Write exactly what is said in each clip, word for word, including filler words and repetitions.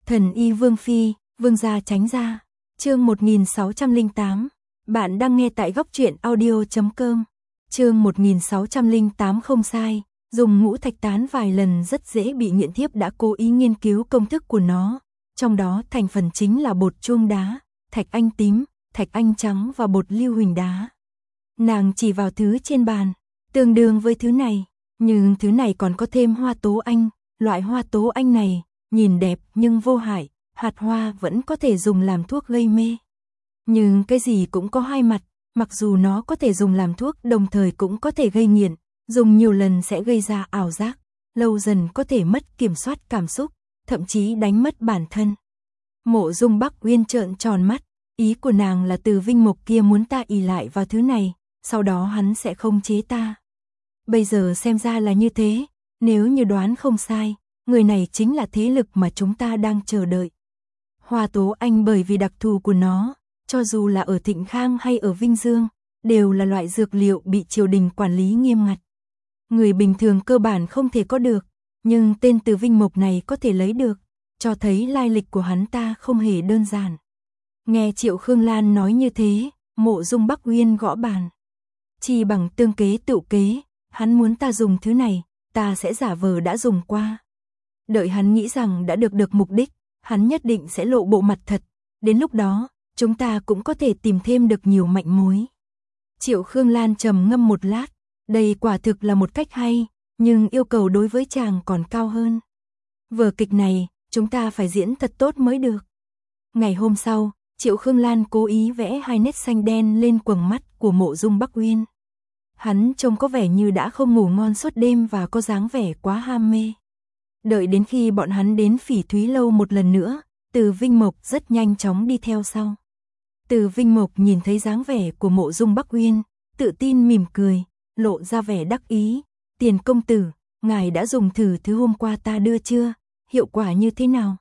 Thần y Vương Phi, Vương gia tránh ra. Chương một nghìn sáu trăm lẻ tám. Bạn đang nghe tại góc truyện audio chấm com. Chương một nghìn sáu trăm lẻ tám không sai, dùng ngũ thạch tán vài lần rất dễ bị nghiện thiếp đã cố ý nghiên cứu công thức của nó, trong đó thành phần chính là bột chuông đá, thạch anh tím, thạch anh trắng và bột lưu huỳnh đá. Nàng chỉ vào thứ trên bàn, tương đương với thứ này, nhưng thứ này còn có thêm hoa tố anh, loại hoa tố anh này nhìn đẹp nhưng vô hại, hạt hoa vẫn có thể dùng làm thuốc gây mê. Nhưng cái gì cũng có hai mặt, mặc dù nó có thể dùng làm thuốc đồng thời cũng có thể gây nghiện, dùng nhiều lần sẽ gây ra ảo giác, lâu dần có thể mất kiểm soát cảm xúc, thậm chí đánh mất bản thân. Mộ Dung Bắc Uyên trợn tròn mắt, ý của nàng là Từ Vinh Mộc kia muốn ta ỷ lại vào thứ này, sau đó hắn sẽ không chế ta. Bây giờ xem ra là như thế, nếu như đoán không sai, người này chính là thế lực mà chúng ta đang chờ đợi. Hoa tố anh bởi vì đặc thù của nó, cho dù là ở Thịnh Khang hay ở Vinh Dương, đều là loại dược liệu bị triều đình quản lý nghiêm ngặt. Người bình thường cơ bản không thể có được, nhưng tên Từ Vinh Mộc này có thể lấy được, cho thấy lai lịch của hắn ta không hề đơn giản. Nghe Triệu Khương Lan nói như thế, Mộ Dung Bắc Uyên gõ bàn. Chỉ bằng tương kế tựu kế, hắn muốn ta dùng thứ này, ta sẽ giả vờ đã dùng qua. Đợi hắn nghĩ rằng đã được được mục đích, hắn nhất định sẽ lộ bộ mặt thật, đến lúc đó, chúng ta cũng có thể tìm thêm được nhiều manh mối. Triệu Khương Lan trầm ngâm một lát, đây quả thực là một cách hay, nhưng yêu cầu đối với chàng còn cao hơn. Vở kịch này, chúng ta phải diễn thật tốt mới được. Ngày hôm sau, Triệu Khương Lan cố ý vẽ hai nét xanh đen lên quầng mắt của Mộ Dung Bắc Uyên. Hắn trông có vẻ như đã không ngủ ngon suốt đêm và có dáng vẻ quá ham mê. Đợi đến khi bọn hắn đến Phỉ Thúy Lâu một lần nữa, Từ Vinh Mộc rất nhanh chóng đi theo sau. Từ Vinh Mộc nhìn thấy dáng vẻ của Mộ Dung Bắc Uyên, tự tin mỉm cười, lộ ra vẻ đắc ý. Tiền công tử, ngài đã dùng thử thứ hôm qua ta đưa chưa? Hiệu quả như thế nào?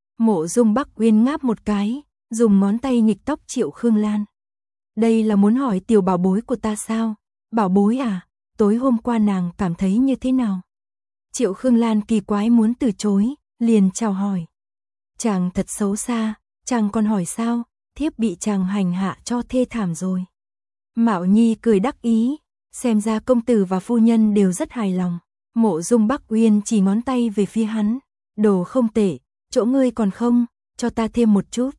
Mộ Dung Bắc Uyên ngáp một cái, dùng ngón tay nghịch tóc Triệu Khương Lan. Đây là muốn hỏi tiểu bảo bối của ta sao? Bảo bối à? Tối hôm qua nàng cảm thấy như thế nào? Triệu Khương Lan kỳ quái muốn từ chối, liền chào hỏi. Chàng thật xấu xa, chàng còn hỏi sao? Thiếp bị chàng hành hạ cho thê thảm rồi. Mạo Nhi cười đắc ý, xem ra công tử và phu nhân đều rất hài lòng. Mộ Dung Bắc Uyên chỉ ngón tay về phía hắn, đồ không tệ, chỗ ngươi còn không, cho ta thêm một chút.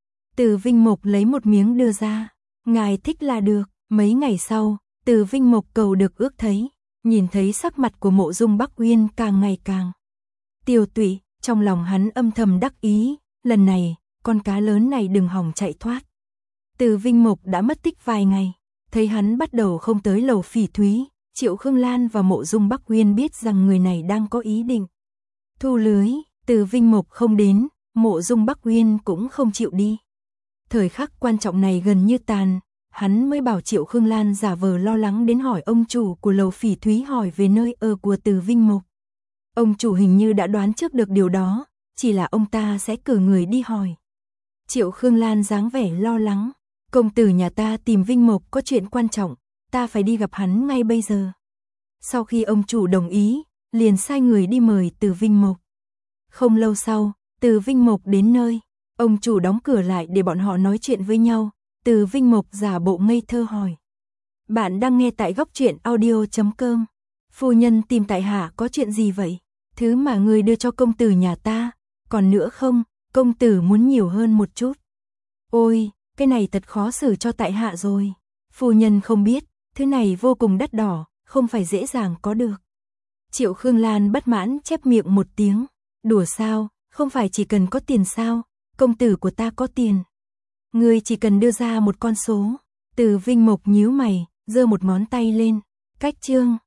Từ Vinh Mộc lấy một miếng đưa ra, ngài thích là được. Mấy ngày sau, Từ Vinh Mộc cầu được ước thấy, nhìn thấy sắc mặt của Mộ Dung Bắc Uyên càng ngày càng tiêu tụy, trong lòng hắn âm thầm đắc ý, lần này, con cá lớn này đừng hòng chạy thoát. Từ Vinh Mộc đã mất tích vài ngày, thấy hắn bắt đầu không tới lầu Phỉ Thúy, Triệu Khương Lan và Mộ Dung Bắc Uyên biết rằng người này đang có ý định thu lưới. Từ Vinh Mộc không đến, Mộ Dung Bắc Uyên cũng không chịu đi. Thời khắc quan trọng này gần như tàn, hắn mới bảo Triệu Khương Lan giả vờ lo lắng đến hỏi ông chủ của lầu Phỉ Thúy hỏi về nơi ở của Từ Vinh Mộc. Ông chủ hình như đã đoán trước được điều đó, chỉ là ông ta sẽ cử người đi hỏi. Triệu Khương Lan dáng vẻ lo lắng, công tử nhà ta tìm Vinh Mộc có chuyện quan trọng, ta phải đi gặp hắn ngay bây giờ. Sau khi ông chủ đồng ý, liền sai người đi mời Từ Vinh Mộc. Không lâu sau, Từ Vinh Mộc đến nơi, ông chủ đóng cửa lại để bọn họ nói chuyện với nhau. Từ Vinh Mộc giả bộ ngây thơ hỏi. Bạn đang nghe tại góc truyện audio chấm com. Phu nhân tìm tại hạ có chuyện gì vậy? Thứ mà người đưa cho công tử nhà ta, còn nữa không, công tử muốn nhiều hơn một chút. Ôi, cái này thật khó xử cho tại hạ rồi. Phu nhân không biết, thứ này vô cùng đắt đỏ, không phải dễ dàng có được. Triệu Khương Lan bất mãn chép miệng một tiếng. Đùa sao, không phải chỉ cần có tiền sao, công tử của ta có tiền. Ngươi chỉ cần đưa ra một con số. Từ Vinh Mộc nhíu mày, giơ một ngón tay lên. Cách chương.